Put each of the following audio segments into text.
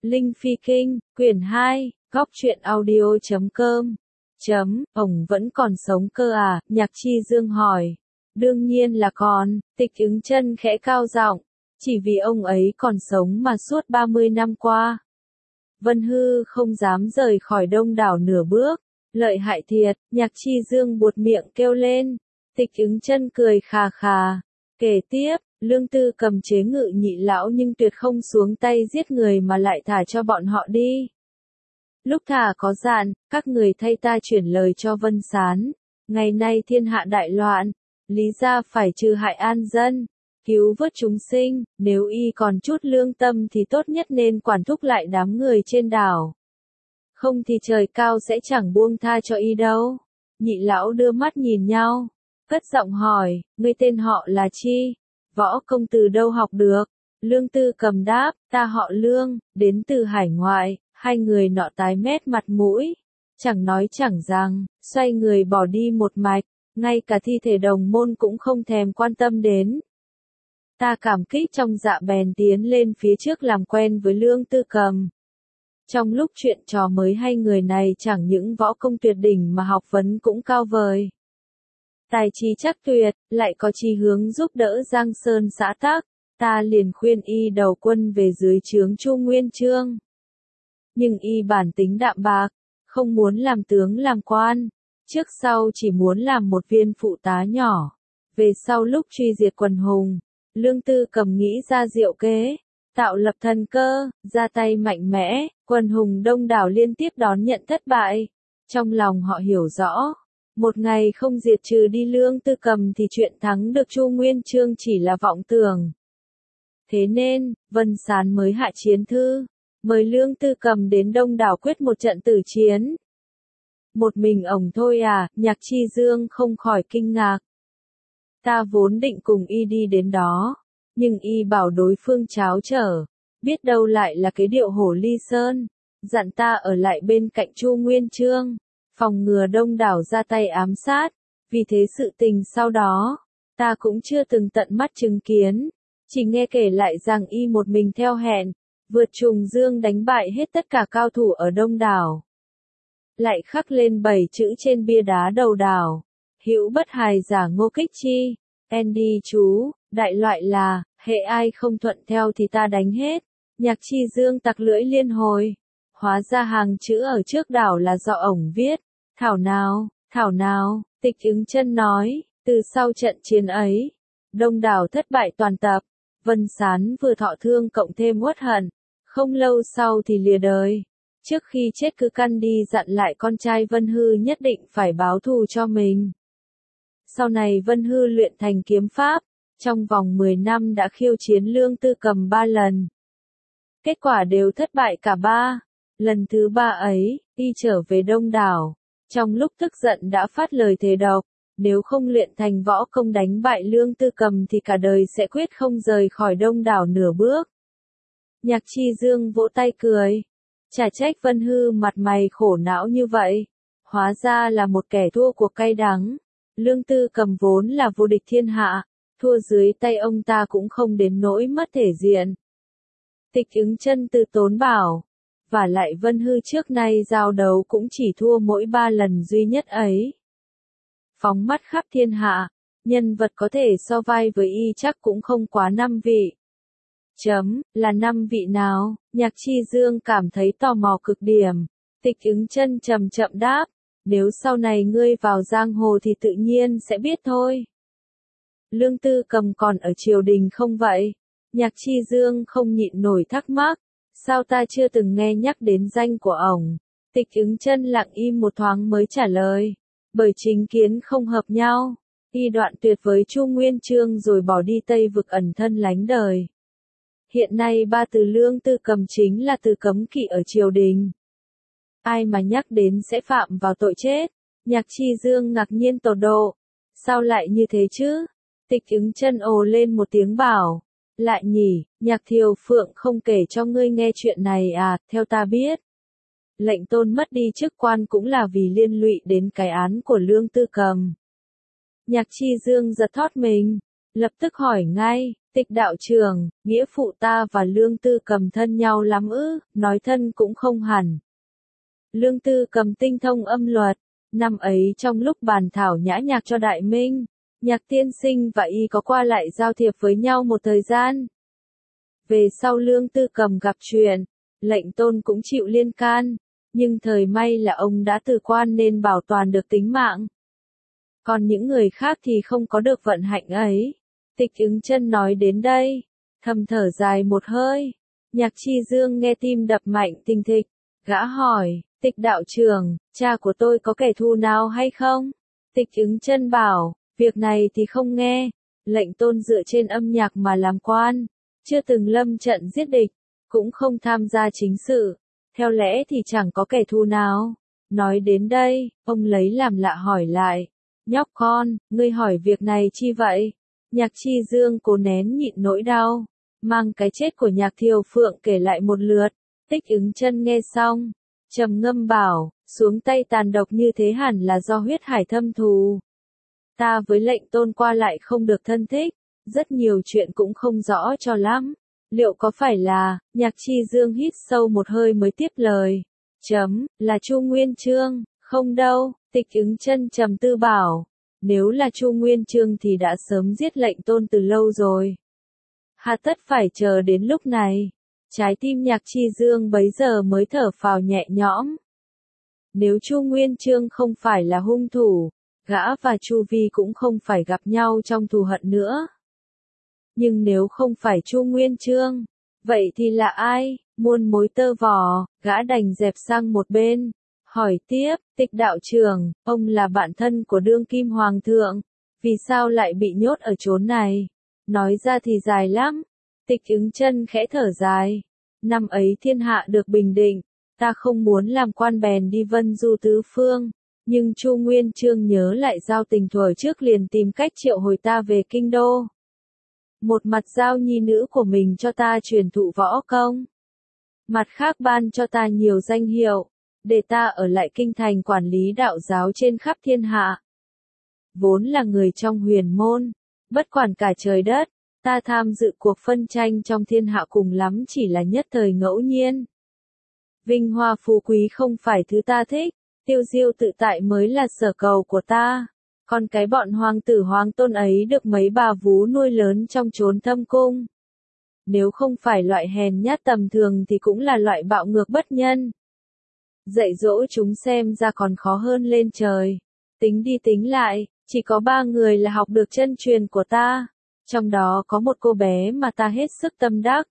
Linh Phi Kinh, quyển 2, góc truyện audio.com. Ông vẫn còn sống cơ à? Nhạc Chi Dương hỏi. Đương nhiên là còn, Tịch Ứng Chân khẽ cao giọng, chỉ vì ông ấy còn sống mà suốt 30 năm qua. Vân Hư không dám rời khỏi Đông Đảo nửa bước, lợi hại thiệt, Nhạc Chi Dương buột miệng kêu lên. Tịch Ứng Chân cười khà khà, kể tiếp, Lương Tư Cầm chế ngự Nhị lão nhưng tuyệt không xuống tay giết người mà lại thả cho bọn họ đi. Lúc thả có dặn, các người thay ta chuyển lời cho Vân Sán, ngày nay thiên hạ đại loạn, lý ra phải trừ hại an dân, cứu vớt chúng sinh, nếu y còn chút lương tâm thì tốt nhất nên quản thúc lại đám người trên đảo. Không thì trời cao sẽ chẳng buông tha cho y đâu. Nhị lão đưa mắt nhìn nhau, cất giọng hỏi, ngươi tên họ là chi? Võ công từ đâu học được? Lương Tư Cầm đáp, ta họ Lương, đến từ hải ngoại. Hai người nọ tái mét mặt mũi, chẳng nói chẳng rằng, xoay người bỏ đi một mạch, ngay cả thi thể đồng môn cũng không thèm quan tâm đến. Ta cảm kích trong dạ bèn tiến lên phía trước làm quen với Lương Tư Cầm. Trong lúc chuyện trò mới hai người này chẳng những võ công tuyệt đỉnh mà học vấn cũng cao vời. Tài trí chắc tuyệt, lại có chí hướng giúp đỡ Giang Sơn xã tắc, ta liền khuyên y đầu quân về dưới trướng Chu Nguyên Chương. Nhưng y bản tính đạm bạc, không muốn làm tướng làm quan, trước sau chỉ muốn làm một viên phụ tá nhỏ. Về sau lúc truy diệt quần hùng, Lương Tư Cầm nghĩ ra diệu kế, tạo lập thần cơ, ra tay mạnh mẽ, quần hùng đông đảo liên tiếp đón nhận thất bại. Trong lòng họ hiểu rõ, một ngày không diệt trừ đi Lương Tư Cầm thì chuyện thắng được Chu Nguyên Chương chỉ là vọng tưởng. Thế nên, Vân Sán mới hạ chiến thư, mời Lương Tư Cầm đến Đông Đảo quyết một trận tử chiến. Một mình ổng thôi à? Nhạc Chi Dương không khỏi kinh ngạc. Ta vốn định cùng y đi đến đó, nhưng y bảo đối phương tráo trở, biết đâu lại là cái điệu hổ ly sơn, dặn ta ở lại bên cạnh Chu Nguyên Chương, phòng ngừa Đông Đảo ra tay ám sát, vì thế sự tình sau đó, ta cũng chưa từng tận mắt chứng kiến, chỉ nghe kể lại rằng y một mình theo hẹn, vượt trùng dương đánh bại hết tất cả cao thủ ở Đông Đảo. Lại khắc lên 7 chữ trên bia đá đầu đảo, hữu bất hài giả Ngô Kích Chi, Andy chú, đại loại là, hệ ai không thuận theo thì ta đánh hết. Nhạc Chi Dương tặc lưỡi liên hồi, hóa ra hàng chữ ở trước đảo là do ổng viết. Thảo nào, Tịch Ứng Chân nói, từ sau trận chiến ấy, Đông Đảo thất bại toàn tập, Vân Sán vừa thọ thương cộng thêm uất hận, không lâu sau thì lìa đời. Trước khi chết cứ căn đi dặn lại con trai Vân Hư nhất định phải báo thù cho mình. Sau này Vân Hư luyện thành kiếm pháp, trong vòng 10 năm đã khiêu chiến Lương Tư Cầm 3 lần. Kết quả đều thất bại cả 3. Lần thứ 3 ấy, y trở về Đông Đảo, trong lúc tức giận đã phát lời thề độc, nếu không luyện thành võ công đánh bại Lương Tư Cầm thì cả đời sẽ quyết không rời khỏi Đông Đảo nửa bước. Nhạc Chi Dương vỗ tay cười. Chả trách Vân Hư mặt mày khổ não như vậy. Hóa ra là một kẻ thua cuộc cay đắng. Lương Tư Cầm vốn là vô địch thiên hạ, thua dưới tay ông ta cũng không đến nỗi mất thể diện. Tịch Ứng Chân từ tốn bảo. Và lại Vân Hư trước nay giao đấu cũng chỉ thua mỗi 3 lần duy nhất ấy. Phóng mắt khắp thiên hạ, nhân vật có thể so vai với y chắc cũng không quá 5 vị. Là 5 vị nào? Nhạc Chi Dương cảm thấy tò mò cực điểm. Tịch Ứng Chân chậm chậm đáp, nếu sau này ngươi vào giang hồ thì tự nhiên sẽ biết thôi. Lương Tư Cầm còn ở triều đình không vậy? Nhạc Chi Dương không nhịn nổi thắc mắc, sao ta chưa từng nghe nhắc đến danh của ổng? Tịch Ứng Chân lặng im một thoáng mới trả lời, bởi chính kiến không hợp nhau, y đoạn tuyệt với Chu Nguyên Chương rồi bỏ đi Tây vực ẩn thân lánh đời. Hiện nay 3 từ Lương Tư Cầm chính là từ cấm kỵ ở triều đình. Ai mà nhắc đến sẽ phạm vào tội chết. Nhạc Chi Dương ngạc nhiên tột độ. Sao lại như thế chứ? Tịch Ứng Chân ồ lên một tiếng bảo. Lại nhỉ, Nhạc Thiều Phượng không kể cho ngươi nghe chuyện này à? Theo ta biết, lệnh tôn mất đi chức quan cũng là vì liên lụy đến cái án của Lương Tư Cầm. Nhạc Chi Dương giật thót mình, lập tức hỏi ngay, Tịch đạo trưởng, nghĩa phụ ta và Lương Tư Cầm thân nhau lắm ư, nói thân cũng không hẳn. Lương Tư Cầm tinh thông âm luật, năm ấy trong lúc bàn thảo nhã nhạc cho Đại Minh, Nhạc tiên sinh và y có qua lại giao thiệp với nhau một thời gian. Về sau Lương Tư Cầm gặp chuyện, lệnh tôn cũng chịu liên can, nhưng thời may là ông đã từ quan nên bảo toàn được tính mạng. Còn những người khác thì không có được vận hạnh ấy. Tịch Ứng Chân nói đến đây, thầm thở dài một hơi. Nhạc Chi Dương nghe tim đập mạnh thình thịch, gã hỏi, Tịch đạo trưởng, cha của tôi có kẻ thù nào hay không? Tịch Ứng Chân bảo, việc này thì không nghe, lệnh tôn dựa trên âm nhạc mà làm quan, chưa từng lâm trận giết địch, cũng không tham gia chính sự, theo lẽ thì chẳng có kẻ thù nào. Nói đến đây, ông lấy làm lạ hỏi lại, nhóc con, ngươi hỏi việc này chi vậy? Nhạc Chi Dương cố nén nhịn nỗi đau, mang cái chết của Nhạc Thiều Phượng kể lại một lượt. Tích Ứng Chân nghe xong, trầm ngâm bảo, xuống tay tàn độc như thế hẳn là do huyết hải thâm thù. Ta với lệnh tôn qua lại không được thân thích, rất nhiều chuyện cũng không rõ cho lắm. Liệu có phải là, Nhạc Chi Dương hít sâu một hơi mới tiếp lời. Là Chu Nguyên Chương, không đâu, Tịch Ứng Chân trầm tư bảo. Nếu là Chu Nguyên Chương thì đã sớm giết lệnh tôn từ lâu rồi. Hà tất phải chờ đến lúc này. Trái tim Nhạc Chi Dương bấy giờ mới thở phào nhẹ nhõm. Nếu Chu Nguyên Chương không phải là hung thủ, gã và Chu Vi cũng không phải gặp nhau trong thù hận nữa. Nhưng nếu không phải Chu Nguyên Chương, vậy thì là ai? Muôn mối tơ vò, gã đành dẹp sang một bên. Hỏi tiếp, Tịch đạo trưởng, ông là bạn thân của đương kim hoàng thượng, vì sao lại bị nhốt ở chốn này? Nói ra thì dài lắm. Tịch Ứng Chân khẽ thở dài. Năm ấy thiên hạ được bình định, ta không muốn làm quan bèn đi vân du tứ phương, nhưng Chu Nguyên Chương nhớ lại giao tình thuở trước liền tìm cách triệu hồi ta về kinh đô. Một mặt giao nhi nữ của mình cho ta truyền thụ võ công, mặt khác ban cho ta nhiều danh hiệu, để ta ở lại kinh thành quản lý đạo giáo trên khắp thiên hạ. Vốn là người trong huyền môn, bất quản cả trời đất, ta tham dự cuộc phân tranh trong thiên hạ cùng lắm chỉ là nhất thời ngẫu nhiên. Vinh hoa phú quý không phải thứ ta thích, tiêu diêu tự tại mới là sở cầu của ta. Còn cái bọn hoàng tử hoàng tôn ấy được mấy bà vú nuôi lớn trong chốn thâm cung. Nếu không phải loại hèn nhát tầm thường thì cũng là loại bạo ngược bất nhân. Dạy dỗ chúng xem ra còn khó hơn lên trời. Tính đi tính lại, chỉ có 3 người là học được chân truyền của ta. Trong đó có một cô bé mà ta hết sức tâm đắc.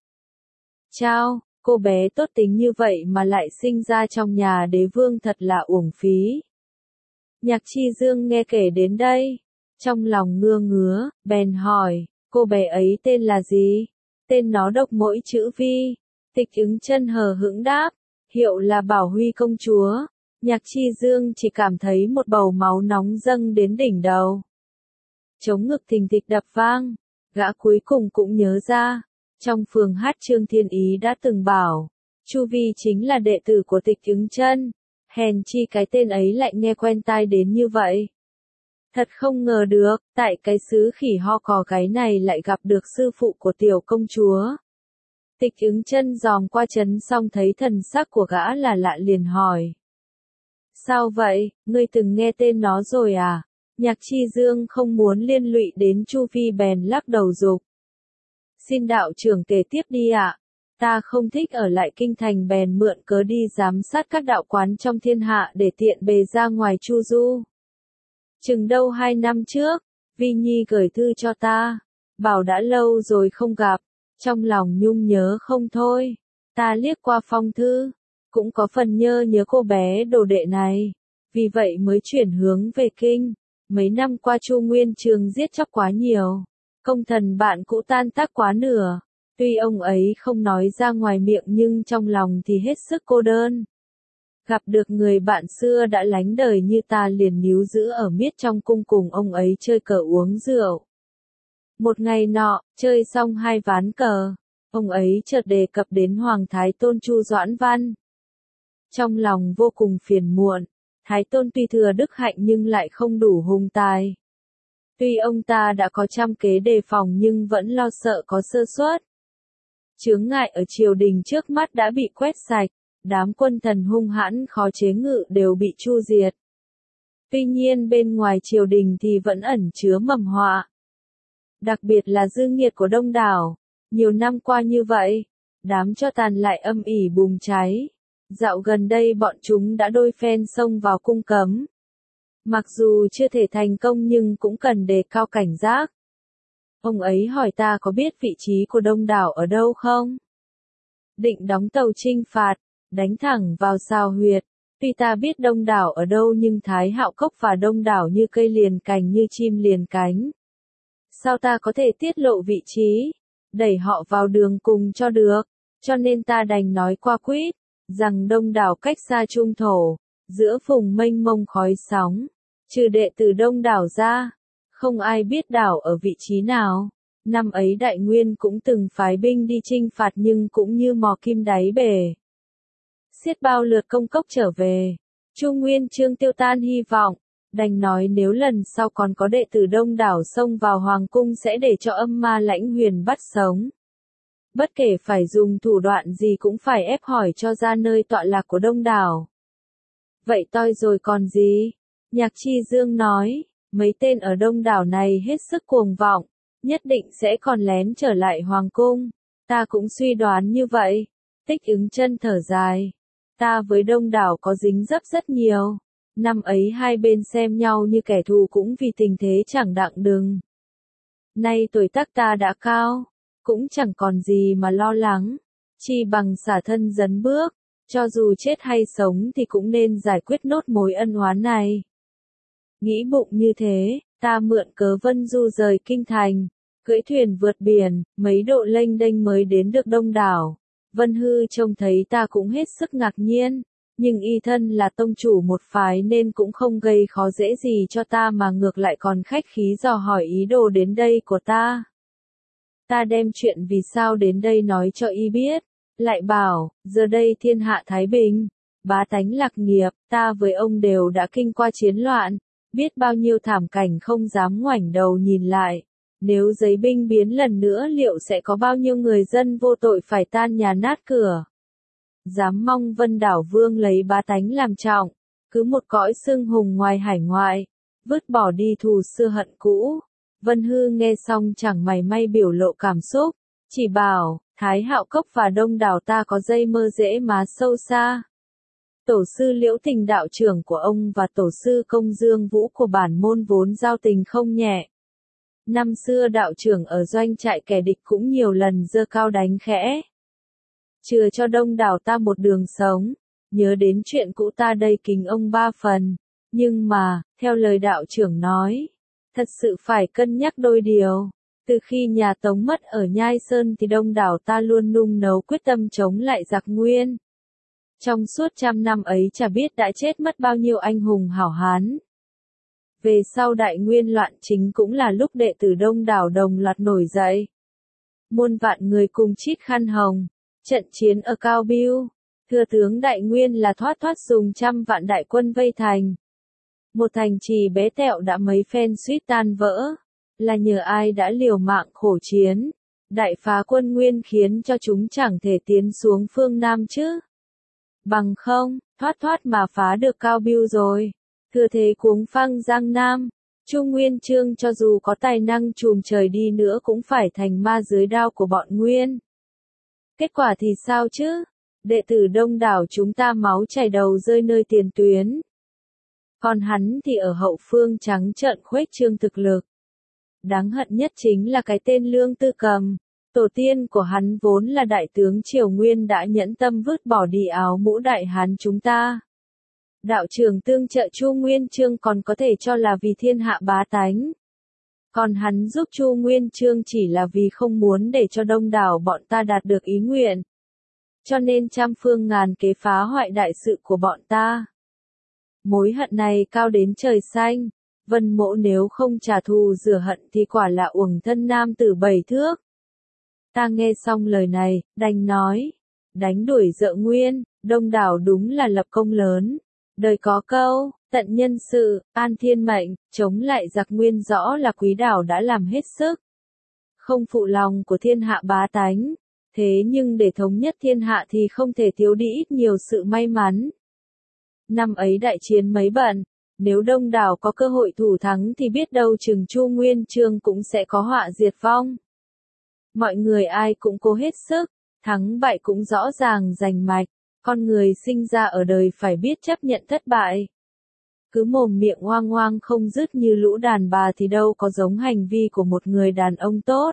Chao, cô bé tốt tính như vậy mà lại sinh ra trong nhà đế vương thật là uổng phí. Nhạc Chi Dương nghe kể đến đây, trong lòng ngưa ngứa, bèn hỏi, cô bé ấy tên là gì? Tên nó độc mỗi chữ Vi. Tịch Ứng Chân hờ hững đáp, hiệu là Bảo Huy công chúa. Nhạc Chi Dương chỉ cảm thấy một bầu máu nóng dâng đến đỉnh đầu. Trống ngực thình thịch đập vang, gã cuối cùng cũng nhớ ra, trong phường hát Trương Thiên Ý đã từng bảo, Chu Vi chính là đệ tử của Tịch Ứng Chân. Hèn chi cái tên ấy lại nghe quen tai đến như vậy. Thật không ngờ được, tại cái xứ khỉ ho cò gáy này lại gặp được sư phụ của tiểu công chúa. Tịch Ứng Chân dòm qua trấn xong thấy thần sắc của gã là lạ liền hỏi. Sao vậy, ngươi từng nghe tên nó rồi à? Nhạc Chi Dương không muốn liên lụy đến Chu Vi bèn lắc đầu dục. Xin đạo trưởng kể tiếp đi ạ. Ta không thích ở lại kinh thành bèn mượn cớ đi giám sát các đạo quán trong thiên hạ để tiện bề ra ngoài chu du. Chừng đâu 2 năm trước, Vi Nhi gửi thư cho ta, bảo đã lâu rồi không gặp, trong lòng nhung nhớ không thôi. Ta liếc qua phong thư, cũng có phần nhớ cô bé đồ đệ này, vì vậy mới chuyển hướng về kinh. Mấy năm qua Chu Nguyên Chương giết chóc quá nhiều, công thần bạn cũ tan tác quá nửa. Tuy ông ấy không nói ra ngoài miệng nhưng trong lòng thì hết sức cô đơn. Gặp được người bạn xưa đã lánh đời như ta liền níu giữ ở miết trong cung cùng ông ấy chơi cờ uống rượu. Một ngày nọ, chơi xong 2 ván cờ, ông ấy chợt đề cập đến Hoàng Thái Tôn Chu Doãn Văn. Trong lòng vô cùng phiền muộn, Thái Tôn tuy thừa đức hạnh nhưng lại không đủ hùng tài. Tuy ông ta đã có trăm kế đề phòng nhưng vẫn lo sợ có sơ suất. Chướng ngại ở triều đình trước mắt đã bị quét sạch, đám quân thần hung hãn khó chế ngự đều bị tru diệt. Tuy nhiên bên ngoài triều đình thì vẫn ẩn chứa mầm họa. Đặc biệt là dư nghiệt của Đông Đảo. Nhiều năm qua như vậy, đám tro tàn lại âm ỉ bùng cháy. Dạo gần đây bọn chúng đã đôi phen xông vào cung cấm. Mặc dù chưa thể thành công nhưng cũng cần đề cao cảnh giác. Ông ấy hỏi ta có biết vị trí của Đông Đảo ở đâu không? Định đóng tàu chinh phạt, đánh thẳng vào sao huyệt. Tuy ta biết Đông Đảo ở đâu nhưng Thái Hạo Cốc và Đông Đảo như cây liền cành như chim liền cánh. Sao ta có thể tiết lộ vị trí? Đẩy họ vào đường cùng cho được. Cho nên ta đành nói qua quýt, rằng Đông Đảo cách xa trung thổ, giữa vùng mênh mông khói sóng. Trừ đệ tử Đông Đảo ra, không ai biết đảo ở vị trí nào. Năm ấy Đại Nguyên cũng từng phái binh đi chinh phạt nhưng cũng như mò kim đáy bể. Xiết bao lượt công cốc trở về. Chu Nguyên Chương tiêu tan hy vọng, đành nói nếu lần sau còn có đệ tử Đông Đảo xông vào hoàng cung sẽ để cho âm ma Lãnh Huyền bắt sống. Bất kể phải dùng thủ đoạn gì cũng phải ép hỏi cho ra nơi tọa lạc của Đông Đảo. Vậy toi rồi còn gì? Nhạc Chi Dương nói, mấy tên ở Đông Đảo này hết sức cuồng vọng, nhất định sẽ còn lén trở lại hoàng cung. Ta cũng suy đoán như vậy. Tích Ứng Chân thở dài. Ta với Đông Đảo có dính dấp rất nhiều. Năm ấy hai bên xem nhau như kẻ thù cũng vì tình thế chẳng đặng đừng. Nay tuổi tác ta đã cao, cũng chẳng còn gì mà lo lắng. Chi bằng xả thân dấn bước, cho dù chết hay sống thì cũng nên giải quyết nốt mối ân oán này. Nghĩ bụng như thế, ta mượn cớ Vân Du rời kinh thành, cưỡi thuyền vượt biển, mấy độ lênh đênh mới đến được Đông Đảo. Vân Hư trông thấy ta cũng hết sức ngạc nhiên, nhưng y thân là tông chủ một phái nên cũng không gây khó dễ gì cho ta mà ngược lại còn khách khí dò hỏi ý đồ đến đây của ta. Ta đem chuyện vì sao đến đây nói cho y biết, lại bảo, giờ đây thiên hạ thái bình, bá tánh lạc nghiệp, ta với ông đều đã kinh qua chiến loạn, biết bao nhiêu thảm cảnh không dám ngoảnh đầu nhìn lại. Nếu giấy binh biến lần nữa liệu sẽ có bao nhiêu người dân vô tội phải tan nhà nát cửa. Dám mong Vân Đảo Vương lấy bá tánh làm trọng, cứ một cõi xương hùng ngoài hải ngoại, vứt bỏ đi thù xưa hận cũ. Vân Hư nghe xong chẳng mảy may biểu lộ cảm xúc, chỉ bảo, Thái Hạo Cốc và Đông Đảo ta có dây mơ rễ má sâu xa. Tổ sư Liễu Tình đạo trưởng của ông và tổ sư Công Dương Vũ của bản môn vốn giao tình không nhẹ. Năm xưa đạo trưởng ở doanh trại kẻ địch cũng nhiều lần giơ cao đánh khẽ. Chừa cho Đông Đảo ta một đường sống, nhớ đến chuyện cũ ta đây kính ông ba phần. Nhưng mà, theo lời đạo trưởng nói, thật sự phải cân nhắc đôi điều. Từ khi nhà Tống mất ở Nhai Sơn thì Đông Đảo ta luôn nung nấu quyết tâm chống lại giặc Nguyên. Trong suốt 100 năm ấy chả biết đã chết mất bao nhiêu anh hùng hảo hán. Về sau Đại Nguyên loạn chính cũng là lúc đệ tử Đông Đảo đồng loạt nổi dậy. Muôn vạn người cùng chít khăn hồng, trận chiến ở Cao Biêu, thừa tướng Đại Nguyên là thoát dùng 100 vạn đại quân vây thành. Một thành trì bé tẹo đã mấy phen suýt tan vỡ, là nhờ ai đã liều mạng khổ chiến, đại phá quân Nguyên khiến cho chúng chẳng thể tiến xuống phương Nam chứ. Bằng không, thoát mà phá được Cao Biêu rồi. Thừa thế cuống phăng Giang Nam, Chu Nguyên Chương cho dù có tài năng trùm trời đi nữa cũng phải thành ma dưới đao của bọn Nguyên. Kết quả thì sao chứ? Đệ tử Đông Đảo chúng ta máu chảy đầu rơi nơi tiền tuyến. Còn hắn thì ở hậu phương trắng trợn khuếch trương thực lực. Đáng hận nhất chính là cái tên Lương Tư Cầm. Tổ tiên của hắn vốn là đại tướng Triều Nguyên đã nhẫn tâm vứt bỏ đi áo mũ đại hán chúng ta. Đạo trưởng tương trợ Chu Nguyên Chương còn có thể cho là vì thiên hạ bá tánh. Còn hắn giúp Chu Nguyên Chương chỉ là vì không muốn để cho Đông Đảo bọn ta đạt được ý nguyện. Cho nên trăm phương ngàn kế phá hoại đại sự của bọn ta. Mối hận này cao đến trời xanh. Vân Mỗ nếu không trả thù rửa hận thì quả là uổng thân nam tử 7 thước. Ta nghe xong lời này, đành nói. Đánh đuổi Dợ Nguyên, Đông Đảo đúng là lập công lớn. Đời có câu, tận nhân sự, an thiên mệnh, chống lại giặc nguyên rõ là Quý Đảo đã làm hết sức. Không phụ lòng của thiên hạ bá tánh. Thế nhưng để thống nhất thiên hạ thì không thể thiếu đi ít nhiều sự may mắn. Năm ấy đại chiến mấy bận, nếu Đông Đảo có cơ hội thủ thắng thì biết đâu chừng Chu Nguyên Chương cũng sẽ có họa diệt vong. Mọi người ai cũng cố hết sức, thắng bại cũng rõ ràng rành mạch, con người sinh ra ở đời phải biết chấp nhận thất bại. Cứ mồm miệng oang oang không dứt như lũ đàn bà thì đâu có giống hành vi của một người đàn ông tốt.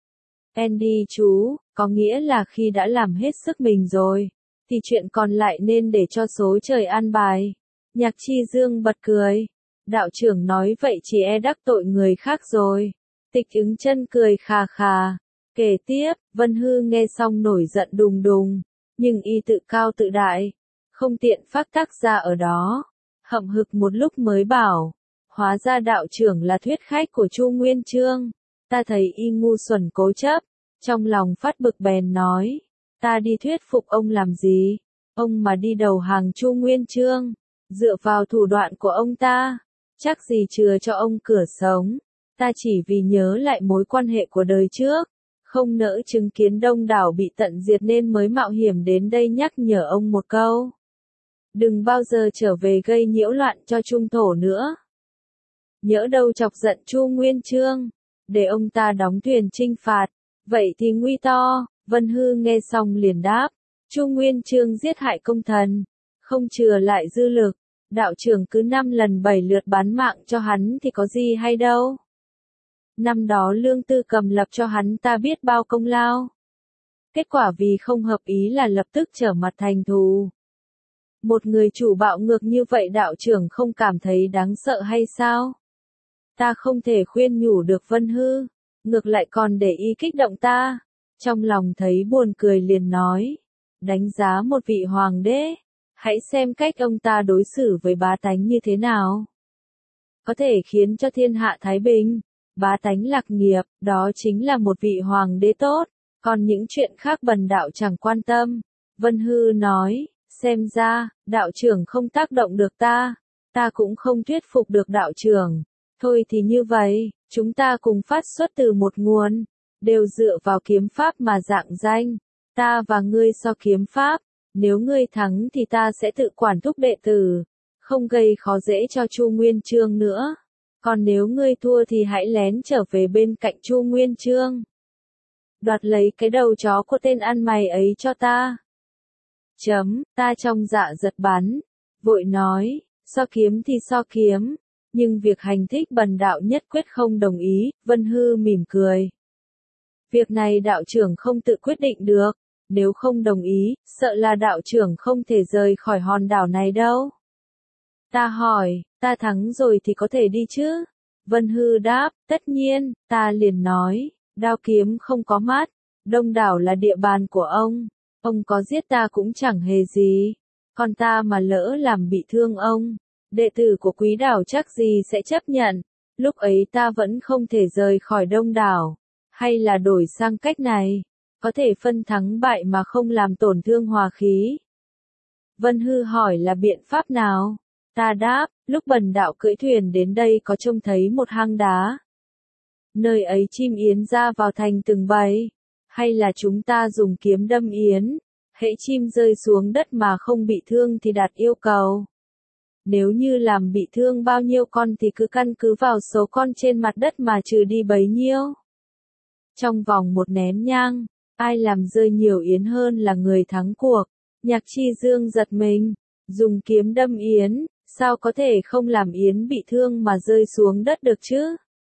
Andy chú, có nghĩa là khi đã làm hết sức mình rồi, thì chuyện còn lại nên để cho số trời an bài. Nhạc Chi Dương bật cười. Đạo trưởng nói vậy chỉ e đắc tội người khác rồi. Tịch Ứng Chân cười khà khà. Kể tiếp, Vân Hư nghe xong nổi giận đùng đùng, nhưng y tự cao tự đại, không tiện phát tác ra ở đó. Hậm hực một lúc mới bảo, hóa ra đạo trưởng là thuyết khách của Chu Nguyên Chương. Ta thấy y ngu xuẩn cố chấp, trong lòng phát bực bèn nói, ta đi thuyết phục ông làm gì? Ông mà đi đầu hàng Chu Nguyên Chương, dựa vào thủ đoạn của ông ta, chắc gì chừa cho ông cửa sống. Ta chỉ vì nhớ lại mối quan hệ của đời trước, không nỡ chứng kiến Đông Đảo bị tận diệt nên mới mạo hiểm đến đây nhắc nhở ông một câu. Đừng bao giờ trở về gây nhiễu loạn cho Trung Thổ nữa. Nhỡ đâu chọc giận Chu Nguyên Chương, để ông ta đóng thuyền chinh phạt, vậy thì nguy to. Vân Hư nghe xong liền đáp, Chu Nguyên Chương giết hại công thần, không chừa lại dư lực, đạo trưởng cứ 5 lần 7 lượt bán mạng cho hắn thì có gì hay đâu. Năm đó Lương Tư Cầm lập cho hắn ta biết bao công lao. Kết quả vì không hợp ý là lập tức trở mặt thành thù. Một người chủ bạo ngược như vậy đạo trưởng không cảm thấy đáng sợ hay sao? Ta không thể khuyên nhủ được Vân Hư, ngược lại còn để ý kích động ta. Trong lòng thấy buồn cười liền nói, đánh giá một vị hoàng đế, hãy xem cách ông ta đối xử với bá tánh như thế nào. Có thể khiến cho thiên hạ thái bình, bá tánh lạc nghiệp, đó chính là một vị hoàng đế tốt, còn những chuyện khác bần đạo chẳng quan tâm. Vân Hư nói, xem ra, đạo trưởng không tác động được ta cũng không thuyết phục được đạo trưởng. Thôi thì như vậy, chúng ta cùng phát xuất từ một nguồn, đều dựa vào kiếm pháp mà dạng danh. Ta và ngươi so kiếm pháp, nếu ngươi thắng thì ta sẽ tự quản thúc đệ tử, không gây khó dễ cho Chu Nguyên Chương nữa. Còn nếu ngươi thua thì hãy lén trở về bên cạnh Chu Nguyên Chương, đoạt lấy cái đầu chó của tên ăn mày ấy cho ta. Ta trong dạ giật bắn, vội nói, so kiếm thì so kiếm, nhưng việc hành thích bần đạo nhất quyết không đồng ý. Vân Hư mỉm cười. Việc này đạo trưởng không tự quyết định được, nếu không đồng ý, sợ là đạo trưởng không thể rời khỏi hòn đảo này đâu. Ta hỏi, ta thắng rồi thì có thể đi chứ? Vân Hư đáp, tất nhiên. Ta liền nói, đao kiếm không có mắt, Đông Đảo là địa bàn của ông có giết ta cũng chẳng hề gì, còn ta mà lỡ làm bị thương ông, đệ tử của Quý Đảo chắc gì sẽ chấp nhận. Lúc ấy ta vẫn không thể rời khỏi Đông Đảo, hay là đổi sang cách này, có thể phân thắng bại mà không làm tổn thương hòa khí. Vân Hư hỏi là biện pháp nào? Ta đáp, lúc bần đạo cưỡi thuyền đến đây có trông thấy một hang đá. Nơi ấy chim yến ra vào thành từng bầy, hay là chúng ta dùng kiếm đâm yến, hễ chim rơi xuống đất mà không bị thương thì đạt yêu cầu. Nếu như làm bị thương bao nhiêu con thì cứ căn cứ vào số con trên mặt đất mà trừ đi bấy nhiêu. Trong vòng một nén nhang, ai làm rơi nhiều yến hơn là người thắng cuộc. Nhạc Chi Dương giật mình, dùng kiếm đâm yến, sao có thể không làm yến bị thương mà rơi xuống đất được chứ?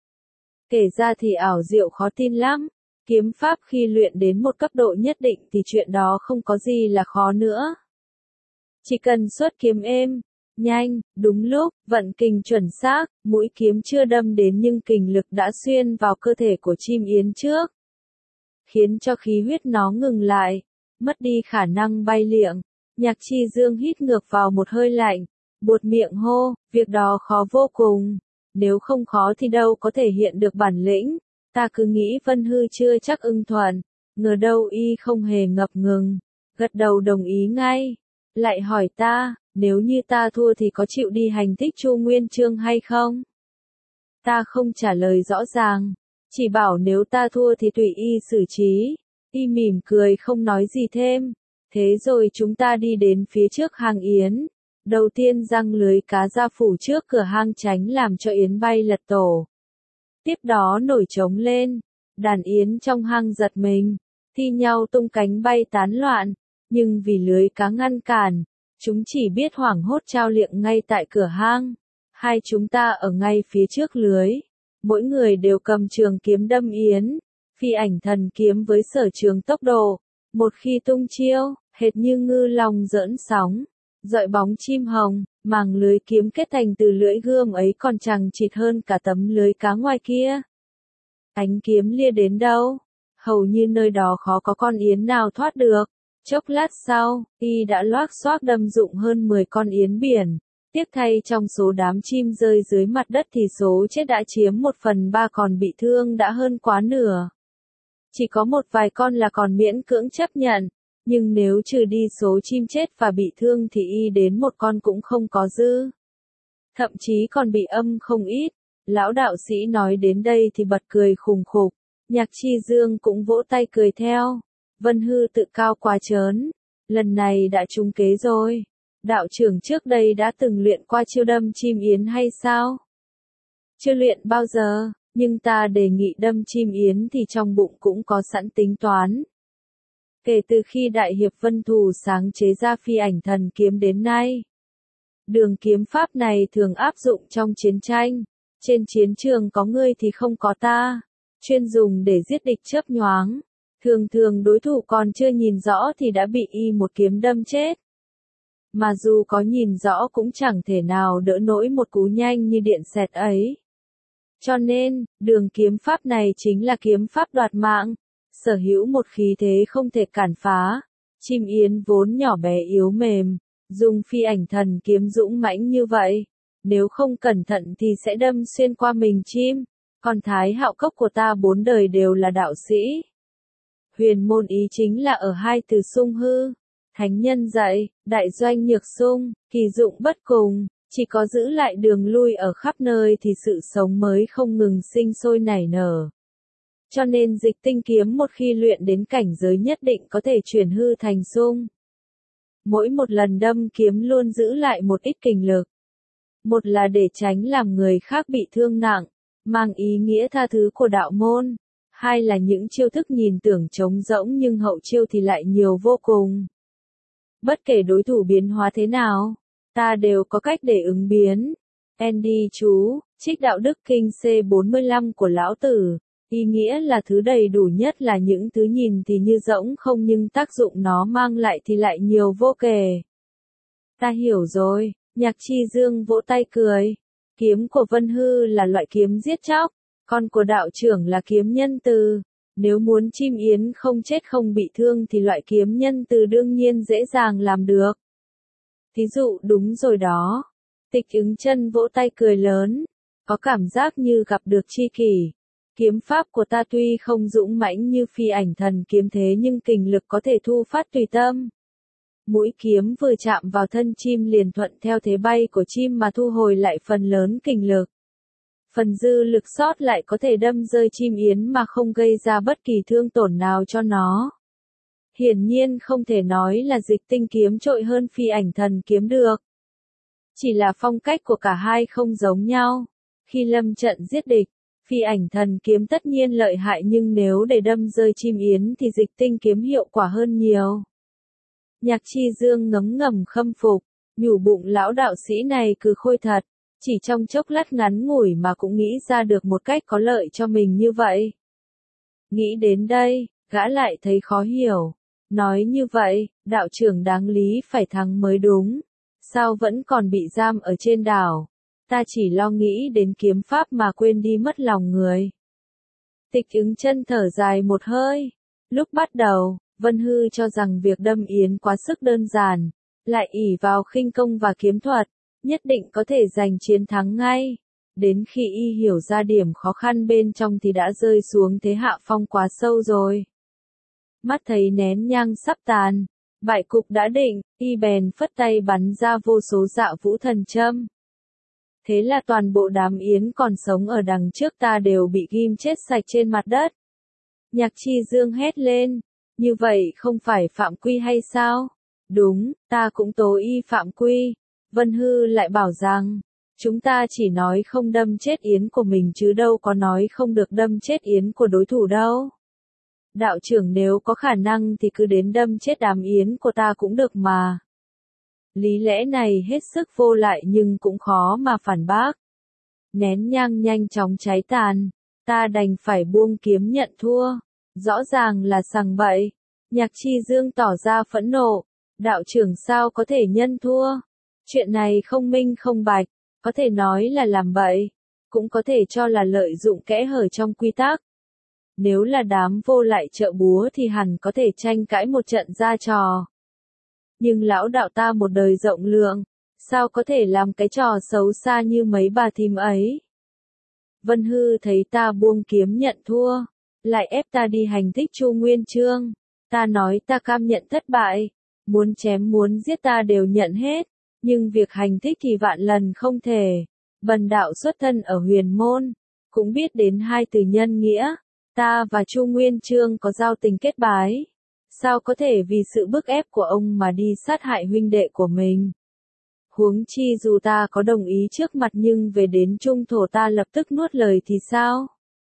Kể ra thì ảo diệu khó tin lắm. Kiếm pháp khi luyện đến một cấp độ nhất định thì chuyện đó không có gì là khó nữa. Chỉ cần xuất kiếm êm, nhanh, đúng lúc, vận kình chuẩn xác, mũi kiếm chưa đâm đến nhưng kình lực đã xuyên vào cơ thể của chim yến trước, khiến cho khí huyết nó ngừng lại, mất đi khả năng bay liệng. Nhạc Chi Dương hít ngược vào một hơi lạnh, buột miệng hô, việc đó khó vô cùng, nếu không khó thì đâu có thể hiện được bản lĩnh. Ta cứ nghĩ Vân Hư chưa chắc ưng thuận, ngờ đâu y không hề ngập ngừng, gật đầu đồng ý ngay. lại hỏi ta, nếu như ta thua thì có chịu đi hành thích Chu Nguyên Chương hay không? Ta không trả lời rõ ràng, chỉ bảo nếu ta thua thì tùy y xử trí. Y mỉm cười không nói gì thêm. Thế rồi chúng ta đi đến phía trước hang yến. Đầu tiên giăng lưới cá ra phủ trước cửa hang tránh làm cho yến bay lật tổ. Tiếp đó nổi trống lên, đàn yến trong hang giật mình, thi nhau tung cánh bay tán loạn, nhưng vì lưới cá ngăn cản, chúng chỉ biết hoảng hốt trao liệng ngay tại cửa hang. Hai chúng ta ở ngay phía trước lưới, mỗi người đều cầm trường kiếm đâm yến, phi ảnh thần kiếm với sở trường tốc độ, một khi tung chiêu, hệt như ngư long giỡn sóng, dọi bóng chim hồng, màng lưới kiếm kết thành từ lưỡi gươm ấy còn chằng chịt hơn cả tấm lưới cá ngoài kia. Ánh kiếm lia đến đâu, hầu như nơi đó khó có con yến nào thoát được. Chốc lát sau, y đã loác xoác đâm dụng hơn 10 con yến biển. Tiếc thay trong số đám chim rơi dưới mặt đất thì số chết đã chiếm 1/3, còn bị thương đã hơn quá nửa. Chỉ có một vài con là còn miễn cưỡng chấp nhận, nhưng nếu trừ đi số chim chết và bị thương thì y đến một con cũng không có dư. Thậm chí còn bị âm không ít. Lão đạo sĩ nói đến đây thì bật cười khùng khục, Nhạc Chi Dương cũng vỗ tay cười theo. Vân Hư tự cao quá trớn, lần này đã trúng kế rồi. Đạo trưởng trước đây đã từng luyện qua chiêu đâm chim yến hay sao? Chưa luyện bao giờ, nhưng ta đề nghị đâm chim yến thì trong bụng cũng có sẵn tính toán. Kể từ khi Đại Hiệp Vân Thù sáng chế ra phi ảnh thần kiếm đến nay, đường kiếm pháp này thường áp dụng trong chiến tranh. Trên chiến trường có ngươi thì không có ta, chuyên dùng để giết địch chớp nhoáng. Thường thường đối thủ còn chưa nhìn rõ thì đã bị y một kiếm đâm chết. Mà dù có nhìn rõ cũng chẳng thể nào đỡ nổi một cú nhanh như điện xẹt ấy. Cho nên, đường kiếm pháp này chính là kiếm pháp đoạt mạng, sở hữu một khí thế không thể cản phá. Chim yến vốn nhỏ bé yếu mềm, dùng phi ảnh thần kiếm dũng mãnh như vậy, nếu không cẩn thận thì sẽ đâm xuyên qua mình chim. Còn Thái Hạo Cốc của ta 4 đời đều là đạo sĩ. Huyền môn ý chính là ở hai từ sung hư. Thánh nhân dạy, đại doanh nhược sung, kỳ dụng bất cùng, chỉ có giữ lại đường lui ở khắp nơi thì sự sống mới không ngừng sinh sôi nảy nở. Cho nên dịch tinh kiếm một khi luyện đến cảnh giới nhất định có thể chuyển hư thành sung. Mỗi một lần đâm kiếm luôn giữ lại một ít kình lực. Một là để tránh làm người khác bị thương nặng, mang ý nghĩa tha thứ của đạo môn. Hai là những chiêu thức nhìn tưởng trống rỗng nhưng hậu chiêu thì lại nhiều vô cùng. Bất kể đối thủ biến hóa thế nào, ta đều có cách để ứng biến. Andy chú, trích đạo đức kinh C45 của Lão Tử, ý nghĩa là thứ đầy đủ nhất là những thứ nhìn thì như rỗng không nhưng tác dụng nó mang lại thì lại nhiều vô kể. Ta hiểu rồi, Nhạc Chi Dương vỗ tay cười. Kiếm của Vân Hư là loại kiếm giết chóc, còn của đạo trưởng là kiếm nhân từ. Nếu muốn chim yến không chết không bị thương thì loại kiếm nhân từ đương nhiên dễ dàng làm được. Thí dụ đúng rồi đó. Tịch Ứng Chân vỗ tay cười lớn, có cảm giác như gặp được tri kỷ. Kiếm pháp của ta tuy không dũng mãnh như phi ảnh thần kiếm thế nhưng kình lực có thể thu phát tùy tâm. Mũi kiếm vừa chạm vào thân chim liền thuận theo thế bay của chim mà thu hồi lại phần lớn kình lực. Phần dư lực sót lại có thể đâm rơi chim yến mà không gây ra bất kỳ thương tổn nào cho nó. Hiển nhiên không thể nói là dịch tinh kiếm trội hơn phi ảnh thần kiếm được. Chỉ là phong cách của cả hai không giống nhau. Khi lâm trận giết địch, phi ảnh thần kiếm tất nhiên lợi hại nhưng nếu để đâm rơi chim yến thì dịch tinh kiếm hiệu quả hơn nhiều. Nhạc Chi Dương ngấm ngầm khâm phục, nhủ bụng lão đạo sĩ này cứ khôi thật. Chỉ trong chốc lát ngắn ngủi mà cũng nghĩ ra được một cách có lợi cho mình như vậy. Nghĩ đến đây, gã lại thấy khó hiểu. Nói như vậy, đạo trưởng đáng lý phải thắng mới đúng. Sao vẫn còn bị giam ở trên đảo? Ta chỉ lo nghĩ đến kiếm pháp mà quên đi mất lòng người. Tịch Ứng Chân thở dài một hơi. Lúc bắt đầu, Vân Hư cho rằng việc đâm yến quá sức đơn giản, lại ỷ vào khinh công và kiếm thuật, nhất định có thể giành chiến thắng ngay. Đến khi y hiểu ra điểm khó khăn bên trong thì đã rơi xuống thế hạ phong quá sâu rồi. Mắt thấy nén nhang sắp tàn, Bại cục đã định, y bèn phất tay bắn ra vô số dạ vũ thần châm. Thế là toàn bộ đám yến còn sống ở đằng trước ta đều bị ghim chết sạch trên mặt đất. Nhạc Chi Dương hét lên, như vậy không phải phạm quy hay sao? Đúng, ta cũng tố y phạm quy. Vân Hư lại bảo rằng, chúng ta chỉ nói không đâm chết yến của mình chứ đâu có nói không được đâm chết yến của đối thủ đâu. Đạo trưởng nếu có khả năng thì cứ đến đâm chết đám yến của ta cũng được mà. Lý lẽ này hết sức vô lại nhưng cũng khó mà phản bác. Nén nhang nhanh chóng cháy tàn, ta đành phải buông kiếm nhận thua. Rõ ràng là sằng bậy. Nhạc Chi Dương tỏ ra phẫn nộ. Đạo trưởng sao có thể nhân thua? Chuyện này không minh không bạch, có thể nói là làm bậy, cũng có thể cho là lợi dụng kẽ hở trong quy tắc. Nếu là đám vô lại trợ búa thì hẳn có thể tranh cãi một trận ra trò. Nhưng lão đạo ta một đời rộng lượng, sao có thể làm cái trò xấu xa như mấy bà thím ấy? Vân Hư thấy ta buông kiếm nhận thua, lại ép ta đi hành thích Chu Nguyên Chương. Ta nói ta cam nhận thất bại, muốn chém muốn giết ta đều nhận hết, nhưng việc hành thích thì vạn lần không thể. Bần đạo xuất thân ở huyền môn, cũng biết đến hai từ nhân nghĩa, ta và Chu Nguyên Chương có giao tình kết bái. Sao có thể vì sự bức ép của ông mà đi sát hại huynh đệ của mình? Huống chi dù ta có đồng ý trước mặt nhưng về đến trung thổ ta lập tức nuốt lời thì sao?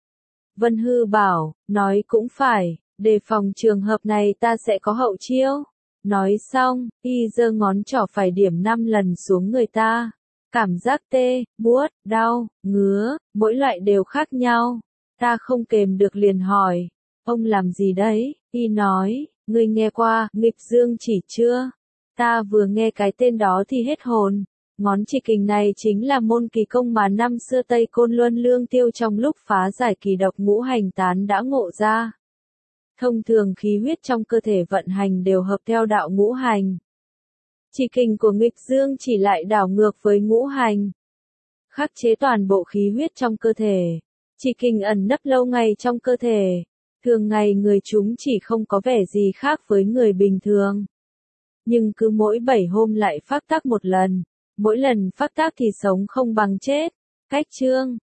Vân Hư bảo, nói cũng phải, đề phòng trường hợp này ta sẽ có hậu chiêu. Nói xong, y giơ ngón trỏ phải điểm 5 lần xuống người ta. Cảm giác tê, buốt, đau, ngứa, mỗi loại đều khác nhau. Ta không kềm được liền hỏi, ông làm gì đấy? Y nói, ngươi nghe qua, nghịch dương chỉ chưa? Ta vừa nghe cái tên đó thì hết hồn. Ngón chỉ kình này chính là môn kỳ công mà năm xưa Tây Côn Luân Lương Tiêu trong lúc phá giải kỳ độc ngũ hành tán đã ngộ ra. Thông thường khí huyết trong cơ thể vận hành đều hợp theo đạo ngũ hành. Chỉ kình của nghịch dương chỉ lại đảo ngược với ngũ hành. Khắc chế toàn bộ khí huyết trong cơ thể. Chỉ kình ẩn nấp lâu ngày trong cơ thể. Thường ngày người chúng chỉ không có vẻ gì khác với người bình thường. Nhưng cứ mỗi 7 hôm lại phát tác một lần. Mỗi lần phát tác thì sống không bằng chết. Cách chương